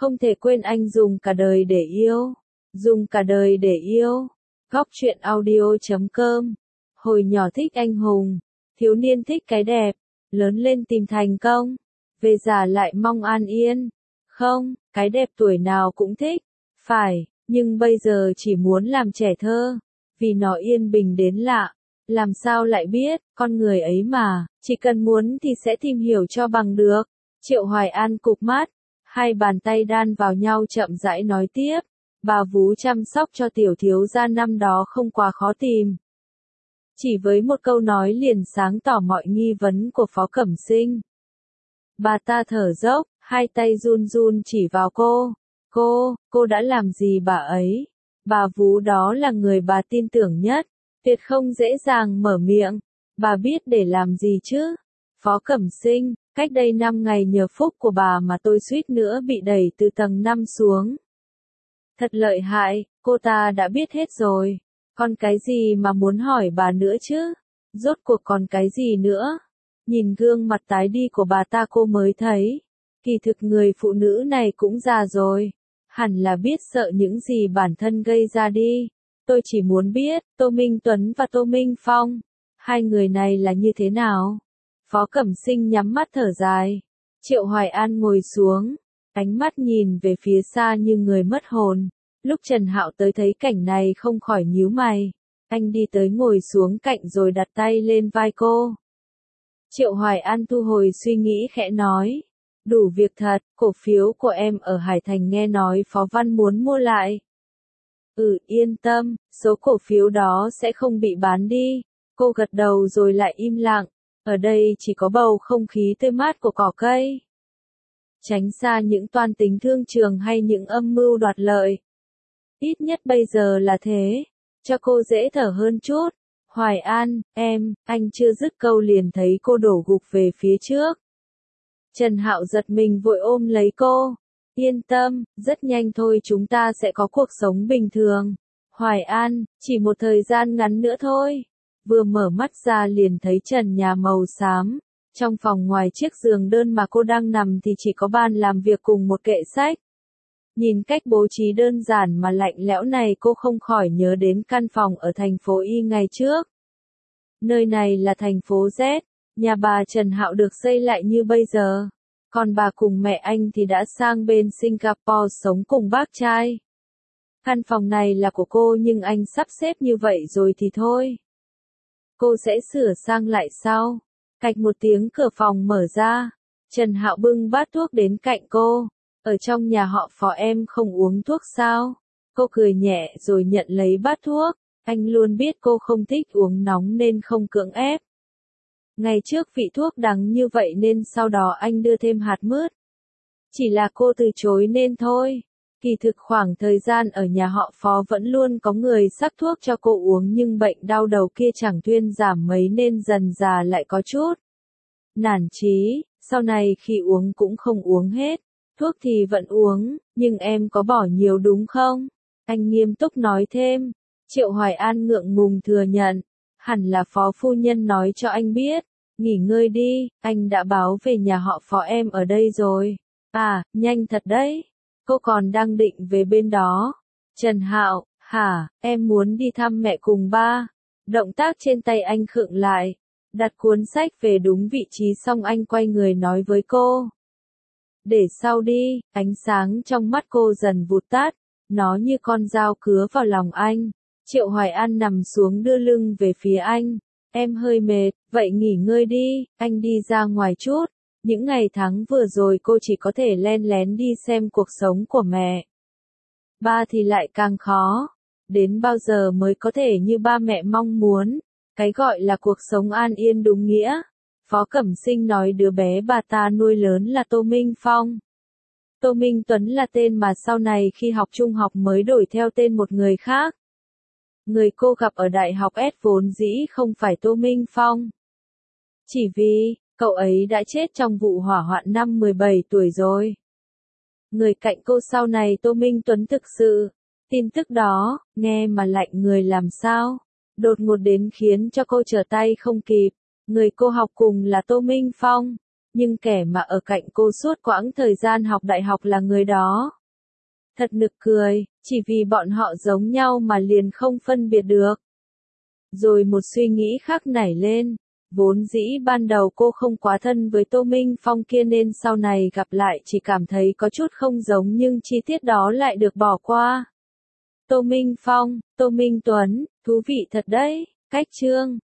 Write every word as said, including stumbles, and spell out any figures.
Không thể quên anh dùng cả đời để yêu. Dùng cả đời để yêu. Góc truyện audio chấm com. Hồi nhỏ thích anh hùng. Thiếu niên thích cái đẹp. Lớn lên tìm thành công. Về già lại mong an yên. Không, cái đẹp tuổi nào cũng thích. Phải, nhưng bây giờ chỉ muốn làm trẻ thơ. Vì nó yên bình đến lạ. Làm sao lại biết, con người ấy mà, chỉ cần muốn thì sẽ tìm hiểu cho bằng được. Triệu Hoài An cụp mắt, hai bàn tay đan vào nhau chậm rãi nói tiếp. Bà vú chăm sóc cho tiểu thiếu gia năm đó không quá khó tìm. Chỉ với một câu nói liền sáng tỏ mọi nghi vấn của Phó Cẩm Sinh. Bà ta thở dốc, hai tay run run chỉ vào cô. Cô, cô đã làm gì bà ấy? Bà vú đó là người bà tin tưởng nhất. Tuyệt không dễ dàng mở miệng. Bà biết để làm gì chứ? Phó Cẩm Sinh, cách đây năm ngày nhờ phúc của bà mà tôi suýt nữa bị đẩy từ tầng năm xuống. Thật lợi hại, cô ta đã biết hết rồi. Còn cái gì mà muốn hỏi bà nữa chứ? Rốt cuộc còn cái gì nữa? Nhìn gương mặt tái đi của bà ta cô mới thấy. Kỳ thực người phụ nữ này cũng già rồi. Hẳn là biết sợ những gì bản thân gây ra đi. Tôi chỉ muốn biết, Tô Minh Tuấn và Tô Minh Phong, hai người này là như thế nào? Phó Cẩm Sinh nhắm mắt thở dài. Triệu Hoài An ngồi xuống, ánh mắt nhìn về phía xa như người mất hồn. Lúc Trần Hạo tới thấy cảnh này không khỏi nhíu mày. Anh đi tới ngồi xuống cạnh rồi đặt tay lên vai cô. Triệu Hoài An thu hồi suy nghĩ khẽ nói. Đủ việc thật, cổ phiếu của em ở Hải Thành nghe nói Phó Văn muốn mua lại. Ừ, yên tâm, số cổ phiếu đó sẽ không bị bán đi. Cô gật đầu rồi lại im lặng. Ở đây chỉ có bầu không khí tươi mát của cỏ cây. Tránh xa những toan tính thương trường hay những âm mưu đoạt lợi. Ít nhất bây giờ là thế. Cho cô dễ thở hơn chút. Hoài An, em, anh chưa dứt câu liền thấy cô đổ gục về phía trước. Trần Hạo giật mình vội ôm lấy cô. Yên tâm, rất nhanh thôi chúng ta sẽ có cuộc sống bình thường. Hoài An, chỉ một thời gian ngắn nữa thôi. Vừa mở mắt ra liền thấy trần nhà màu xám. Trong phòng ngoài chiếc giường đơn mà cô đang nằm thì chỉ có bàn làm việc cùng một kệ sách. Nhìn cách bố trí đơn giản mà lạnh lẽo này cô không khỏi nhớ đến căn phòng ở thành phố Y ngày trước. Nơi này là thành phố Z, nhà bà Trần Hạo được xây lại như bây giờ. Còn bà cùng mẹ anh thì đã sang bên Singapore sống cùng bác trai. Căn phòng này là của cô nhưng anh sắp xếp như vậy rồi thì thôi. Cô sẽ sửa sang lại sau. Cạch một tiếng cửa phòng mở ra. Trần Hạo bưng bát thuốc đến cạnh cô. Ở trong nhà họ Phó em không uống thuốc sao? Cô cười nhẹ rồi nhận lấy bát thuốc. Anh luôn biết cô không thích uống nóng nên không cưỡng ép. Ngày trước vị thuốc đắng như vậy nên sau đó anh đưa thêm hạt mướt. Chỉ là cô từ chối nên thôi. Kỳ thực khoảng thời gian ở nhà họ Phó vẫn luôn có người sắc thuốc cho cô uống nhưng bệnh đau đầu kia chẳng thuyên giảm mấy nên dần dà lại có chút nản chí, sau này khi uống cũng không uống hết. Thuốc thì vẫn uống, nhưng em có bỏ nhiều đúng không? Anh nghiêm túc nói thêm. Triệu Hoài An ngượng ngùng thừa nhận. Hẳn là Phó phu nhân nói cho anh biết. Nghỉ ngơi đi, anh đã báo về nhà họ Phó em ở đây rồi. À, nhanh thật đấy. Cô còn đang định về bên đó. Trần Hạo, hả, em muốn đi thăm mẹ cùng ba. Động tác trên tay anh khựng lại. Đặt cuốn sách về đúng vị trí xong anh quay người nói với cô. Để sau đi, ánh sáng trong mắt cô dần vụt tắt. Nó như con dao cứa vào lòng anh. Triệu Hoài An nằm xuống đưa lưng về phía anh. Em hơi mệt, vậy nghỉ ngơi đi, anh đi ra ngoài chút. Những ngày tháng vừa rồi cô chỉ có thể len lén đi xem cuộc sống của mẹ. Ba thì lại càng khó. Đến bao giờ mới có thể như ba mẹ mong muốn. Cái gọi là cuộc sống an yên đúng nghĩa. Phó Cẩm Sinh nói đứa bé bà ta nuôi lớn là Tô Minh Phong. Tô Minh Tuấn là tên mà sau này khi học trung học mới đổi theo tên một người khác. Người cô gặp ở đại học S vốn dĩ không phải Tô Minh Phong. Chỉ vì, cậu ấy đã chết trong vụ hỏa hoạn năm mười bảy tuổi rồi. Người cạnh cô sau này Tô Minh Tuấn thực sự. Tin tức đó, nghe mà lạnh người làm sao. Đột ngột đến khiến cho cô trở tay không kịp. Người cô học cùng là Tô Minh Phong. nhưng kẻ mà ở cạnh cô suốt quãng thời gian học đại học là người đó. Thật nực cười, chỉ vì bọn họ giống nhau mà liền không phân biệt được. Rồi một suy nghĩ khác nảy lên. Vốn dĩ ban đầu cô không quá thân với Tô Minh Phong kia nên sau này gặp lại chỉ cảm thấy có chút không giống nhưng chi tiết đó lại được bỏ qua. Tô Minh Phong, Tô Minh Tuấn, thú vị thật đấy, cách chương.